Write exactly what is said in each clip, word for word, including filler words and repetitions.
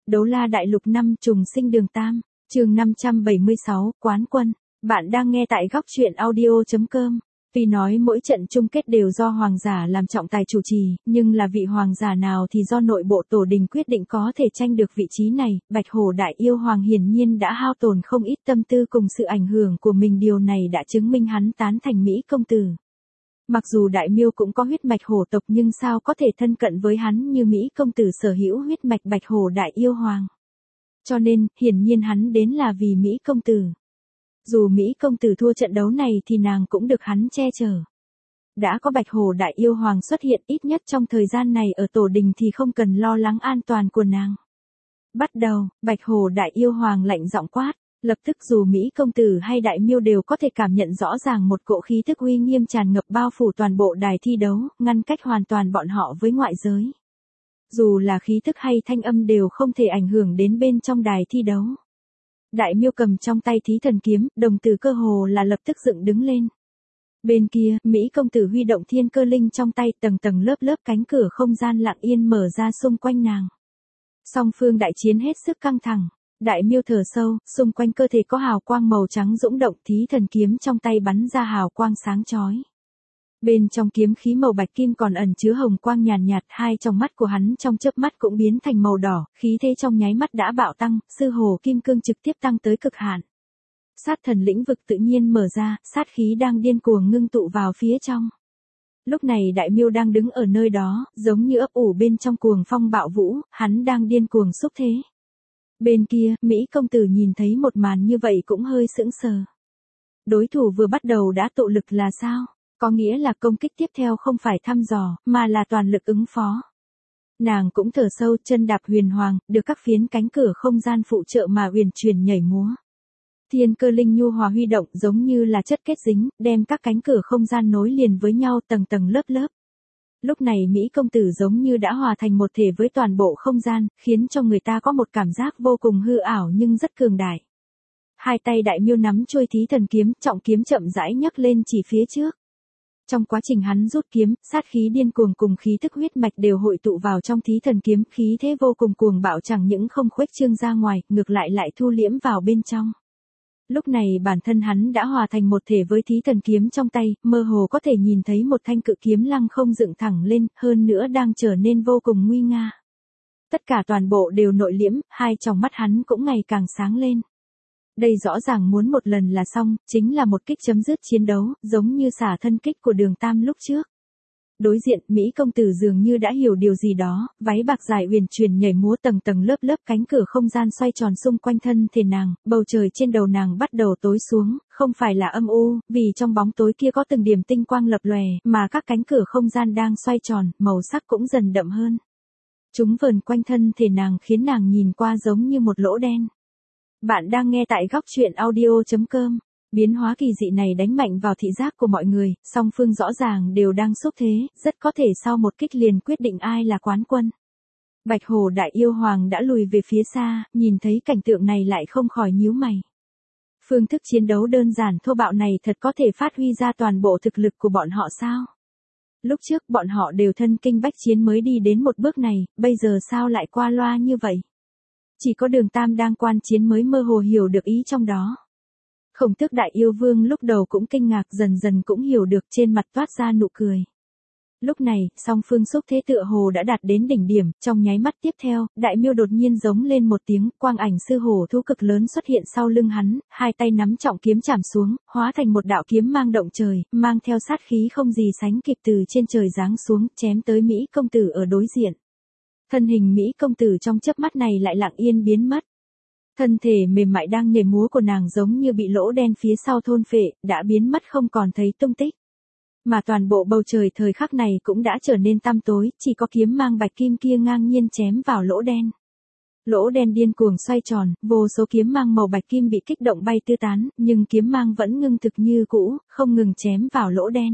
Đấu la đại lục năm trùng sinh đường tam, chương năm trăm bảy mươi sáu, quán quân. Bạn đang nghe tại góc truyện audio chấm com. Tuy nói mỗi trận chung kết đều do hoàng giả làm trọng tài chủ trì, nhưng là vị hoàng giả nào thì do nội bộ tổ đình quyết định có thể tranh được vị trí này. Bạch Hổ Đại Yêu Hoàng hiển nhiên đã hao tổn không ít tâm tư cùng sự ảnh hưởng của mình, điều này đã chứng minh hắn tán thành Mỹ công tử. Mặc dù Đại Miêu cũng có huyết mạch hổ tộc nhưng sao có thể thân cận với hắn như Mỹ công tử sở hữu huyết mạch Bạch Hổ Đại Yêu Hoàng. Cho nên, hiển nhiên hắn đến là vì Mỹ công tử. Dù Mỹ công tử thua trận đấu này thì nàng cũng được hắn che chở. Đã có Bạch Hổ Đại Yêu Hoàng xuất hiện, ít nhất trong thời gian này ở tổ đình thì không cần lo lắng an toàn của nàng. Bắt đầu, Bạch Hổ Đại Yêu Hoàng lạnh giọng quát. Lập tức dù Mỹ công tử hay Đại Miêu đều có thể cảm nhận rõ ràng một cỗ khí tức uy nghiêm tràn ngập bao phủ toàn bộ đài thi đấu, ngăn cách hoàn toàn bọn họ với ngoại giới. Dù là khí tức hay thanh âm đều không thể ảnh hưởng đến bên trong đài thi đấu. Đại Miêu cầm trong tay thí thần kiếm, đồng tử cơ hồ là lập tức dựng đứng lên. Bên kia, Mỹ công tử huy động thiên cơ linh trong tay, tầng tầng lớp lớp cánh cửa không gian lặng yên mở ra xung quanh nàng. Song phương đại chiến hết sức căng thẳng. Đại Miêu thở sâu, xung quanh cơ thể có hào quang màu trắng dũng động, thí thần kiếm trong tay bắn ra hào quang sáng chói. Bên trong kiếm khí màu bạch kim còn ẩn chứa hồng quang nhàn nhạt, nhạt, hai trong mắt của hắn trong chớp mắt cũng biến thành màu đỏ, khí thế trong nháy mắt đã bạo tăng, sư hồ kim cương trực tiếp tăng tới cực hạn. Sát thần lĩnh vực tự nhiên mở ra, sát khí đang điên cuồng ngưng tụ vào phía trong. Lúc này Đại Miêu đang đứng ở nơi đó, giống như ấp ủ bên trong cuồng phong bạo vũ, hắn đang điên cuồng xúc thế. Bên kia, Mỹ công tử nhìn thấy một màn như vậy cũng hơi sững sờ. Đối thủ vừa bắt đầu đã tụ lực là sao? Có nghĩa là công kích tiếp theo không phải thăm dò, mà là toàn lực ứng phó. Nàng cũng thở sâu, chân đạp huyền hoàng, được các phiến cánh cửa không gian phụ trợ mà huyền chuyển nhảy múa. Thiên cơ linh nhu hòa huy động giống như là chất kết dính, đem các cánh cửa không gian nối liền với nhau tầng tầng lớp lớp. Lúc này Mỹ công tử giống như đã hòa thành một thể với toàn bộ không gian, khiến cho người ta có một cảm giác vô cùng hư ảo nhưng rất cường đại. Hai tay Đại Miêu nắm chuôi thí thần kiếm, trọng kiếm chậm rãi nhấc lên chỉ phía trước. Trong quá trình hắn rút kiếm, sát khí điên cuồng cùng khí tức huyết mạch đều hội tụ vào trong thí thần kiếm, khí thế vô cùng cuồng bạo chẳng những không khuếch trương ra ngoài, ngược lại lại thu liễm vào bên trong. Lúc này bản thân hắn đã hòa thành một thể với thí thần kiếm trong tay, mơ hồ có thể nhìn thấy một thanh cự kiếm lăng không dựng thẳng lên, hơn nữa đang trở nên vô cùng nguy nga. Tất cả toàn bộ đều nội liễm, hai tròng mắt hắn cũng ngày càng sáng lên. Đây rõ ràng muốn một lần là xong, chính là một kích chấm dứt chiến đấu, giống như xả thân kích của đường tam lúc trước. Đối diện, Mỹ công tử dường như đã hiểu điều gì đó, váy bạc dài uyển chuyển nhảy múa tầng tầng lớp lớp cánh cửa không gian xoay tròn xung quanh thân thể nàng, bầu trời trên đầu nàng bắt đầu tối xuống, không phải là âm u, vì trong bóng tối kia có từng điểm tinh quang lập lòe, mà các cánh cửa không gian đang xoay tròn, màu sắc cũng dần đậm hơn. Chúng vờn quanh thân thể nàng khiến nàng nhìn qua giống như một lỗ đen. Bạn đang nghe tại góc truyện audio chấm com. Biến hóa kỳ dị này đánh mạnh vào thị giác của mọi người, song phương rõ ràng đều đang xúc thế, rất có thể sau một kích liền quyết định ai là quán quân. Bạch Hổ Đại Yêu Hoàng đã lùi về phía xa, nhìn thấy cảnh tượng này lại không khỏi nhíu mày. Phương thức chiến đấu đơn giản thô bạo này thật có thể phát huy ra toàn bộ thực lực của bọn họ sao? Lúc trước bọn họ đều thân kinh bách chiến mới đi đến một bước này, bây giờ sao lại qua loa như vậy? Chỉ có đường tam đang quan chiến mới mơ hồ hiểu được ý trong đó. Khổng Tước Đại Yêu Vương lúc đầu cũng kinh ngạc, dần dần cũng hiểu được, trên mặt toát ra nụ cười. Lúc này, song phương xúc thế tựa hồ đã đạt đến đỉnh điểm, trong nháy mắt tiếp theo, Đại Miêu đột nhiên giống lên một tiếng, quang ảnh sư hổ thú cực lớn xuất hiện sau lưng hắn, hai tay nắm trọng kiếm chạm xuống, hóa thành một đạo kiếm mang động trời, mang theo sát khí không gì sánh kịp từ trên trời giáng xuống, chém tới Mỹ công tử ở đối diện. Thân hình Mỹ công tử trong chớp mắt này lại lặng yên biến mất. Thân thể mềm mại đang nhảy múa của nàng giống như bị lỗ đen phía sau thôn phệ, đã biến mất không còn thấy tung tích. Mà toàn bộ bầu trời thời khắc này cũng đã trở nên tăm tối, chỉ có kiếm mang bạch kim kia ngang nhiên chém vào lỗ đen. Lỗ đen điên cuồng xoay tròn, vô số kiếm mang màu bạch kim bị kích động bay tứ tán, nhưng kiếm mang vẫn ngưng thực như cũ, không ngừng chém vào lỗ đen.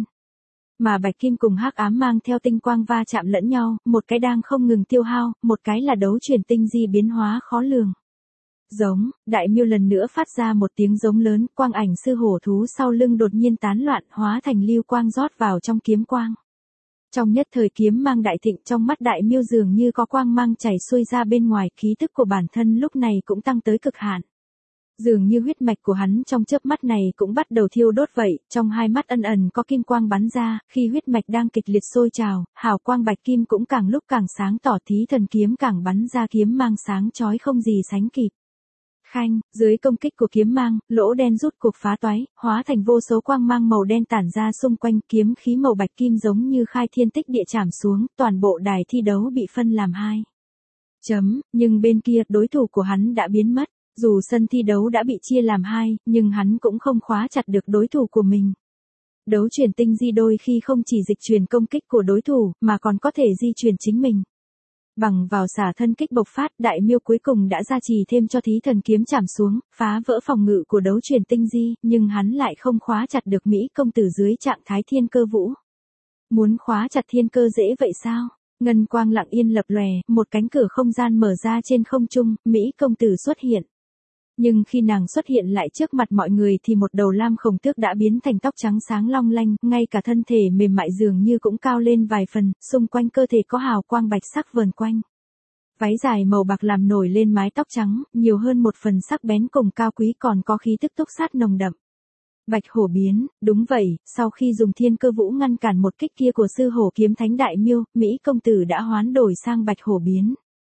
Mà bạch kim cùng hắc ám mang theo tinh quang va chạm lẫn nhau, một cái đang không ngừng tiêu hao, một cái là đấu chuyển tinh di biến hóa khó lường. Giống, Đại Miêu lần nữa phát ra một tiếng giống lớn, quang ảnh sư hổ thú sau lưng đột nhiên tán loạn, hóa thành lưu quang rót vào trong kiếm quang. Trong nhất thời kiếm mang đại thịnh, trong mắt Đại Miêu dường như có quang mang chảy xuôi ra bên ngoài, khí tức của bản thân lúc này cũng tăng tới cực hạn. Dường như huyết mạch của hắn trong chớp mắt này cũng bắt đầu thiêu đốt vậy, trong hai mắt ân ẩn có kim quang bắn ra, khi huyết mạch đang kịch liệt sôi trào, hào quang bạch kim cũng càng lúc càng sáng tỏ, thí thần kiếm càng bắn ra kiếm mang sáng chói không gì sánh kịp. Khanh, dưới công kích của kiếm mang, lỗ đen rút cuộc phá toái, hóa thành vô số quang mang màu đen tản ra xung quanh, kiếm khí màu bạch kim giống như khai thiên tích địa chạm xuống, toàn bộ đài thi đấu bị phân làm hai. Chấm, nhưng bên kia, đối thủ của hắn đã biến mất. Dù sân thi đấu đã bị chia làm hai, nhưng hắn cũng không khóa chặt được đối thủ của mình. Đấu chuyển tinh di đôi khi không chỉ dịch chuyển công kích của đối thủ, mà còn có thể di chuyển chính mình. Bằng vào xả thân kích bộc phát, Đại Miêu cuối cùng đã gia trì thêm cho thí thần kiếm chạm xuống, phá vỡ phòng ngự của đấu chuyển tinh di, nhưng hắn lại không khóa chặt được Mỹ công tử dưới trạng thái thiên cơ vũ. Muốn khóa chặt thiên cơ dễ vậy sao? Ngân quang lặng yên lập lòe, một cánh cửa không gian mở ra trên không trung, Mỹ công tử xuất hiện. Nhưng khi nàng xuất hiện lại trước mặt mọi người thì một đầu lam khổng tước đã biến thành tóc trắng sáng long lanh, ngay cả thân thể mềm mại dường như cũng cao lên vài phần, xung quanh cơ thể có hào quang bạch sắc vờn quanh. Váy dài màu bạc làm nổi lên mái tóc trắng, nhiều hơn một phần sắc bén cùng cao quý, còn có khí tức túc sát nồng đậm. Bạch hổ biến, đúng vậy, sau khi dùng thiên cơ vũ ngăn cản một kích kia của sư hổ kiếm thánh Đại Miêu, Mỹ công tử đã hoán đổi sang bạch hổ biến.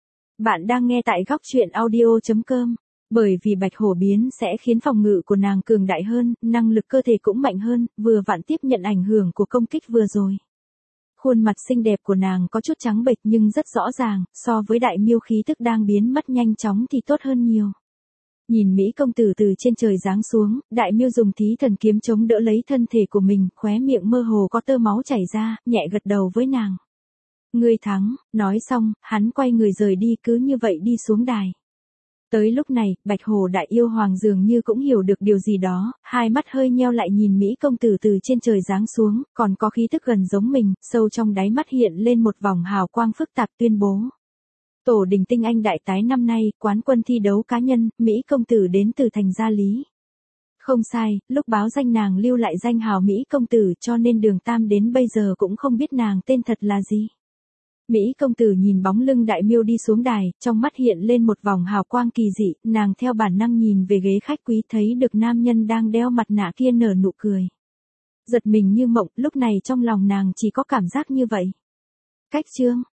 Bạn đang nghe tại góc truyện audio chấm com. Bởi vì bạch hổ biến sẽ khiến phòng ngự của nàng cường đại hơn, năng lực cơ thể cũng mạnh hơn, vừa vặn tiếp nhận ảnh hưởng của công kích vừa rồi. Khuôn mặt xinh đẹp của nàng có chút trắng bệch nhưng rất rõ ràng, so với Đại Miêu khí tức đang biến mất nhanh chóng thì tốt hơn nhiều. Nhìn Mỹ công tử từ trên trời giáng xuống, Đại Miêu dùng thí thần kiếm chống đỡ lấy thân thể của mình, khóe miệng mơ hồ có tơ máu chảy ra, nhẹ gật đầu với nàng. Ngươi thắng, nói xong, hắn quay người rời đi, cứ như vậy đi xuống đài. Tới lúc này, Bạch Hồ Đại Yêu Hoàng dường như cũng hiểu được điều gì đó, hai mắt hơi nheo lại nhìn Mỹ công tử từ trên trời giáng xuống, còn có khí tức gần giống mình, sâu trong đáy mắt hiện lên một vòng hào quang phức tạp, tuyên bố. Tổ đình tinh anh đại tái năm nay, quán quân thi đấu cá nhân, Mỹ công tử đến từ thành Gia Lý. Không sai, lúc báo danh nàng lưu lại danh hào Mỹ công tử, cho nên Đường Tam đến bây giờ cũng không biết nàng tên thật là gì. Mỹ công tử nhìn bóng lưng Đại Miêu đi xuống đài, trong mắt hiện lên một vòng hào quang kỳ dị, nàng theo bản năng nhìn về ghế khách quý, thấy được nam nhân đang đeo mặt nạ kia nở nụ cười. Giật mình như mộng, lúc này trong lòng nàng chỉ có cảm giác như vậy. Cách chương,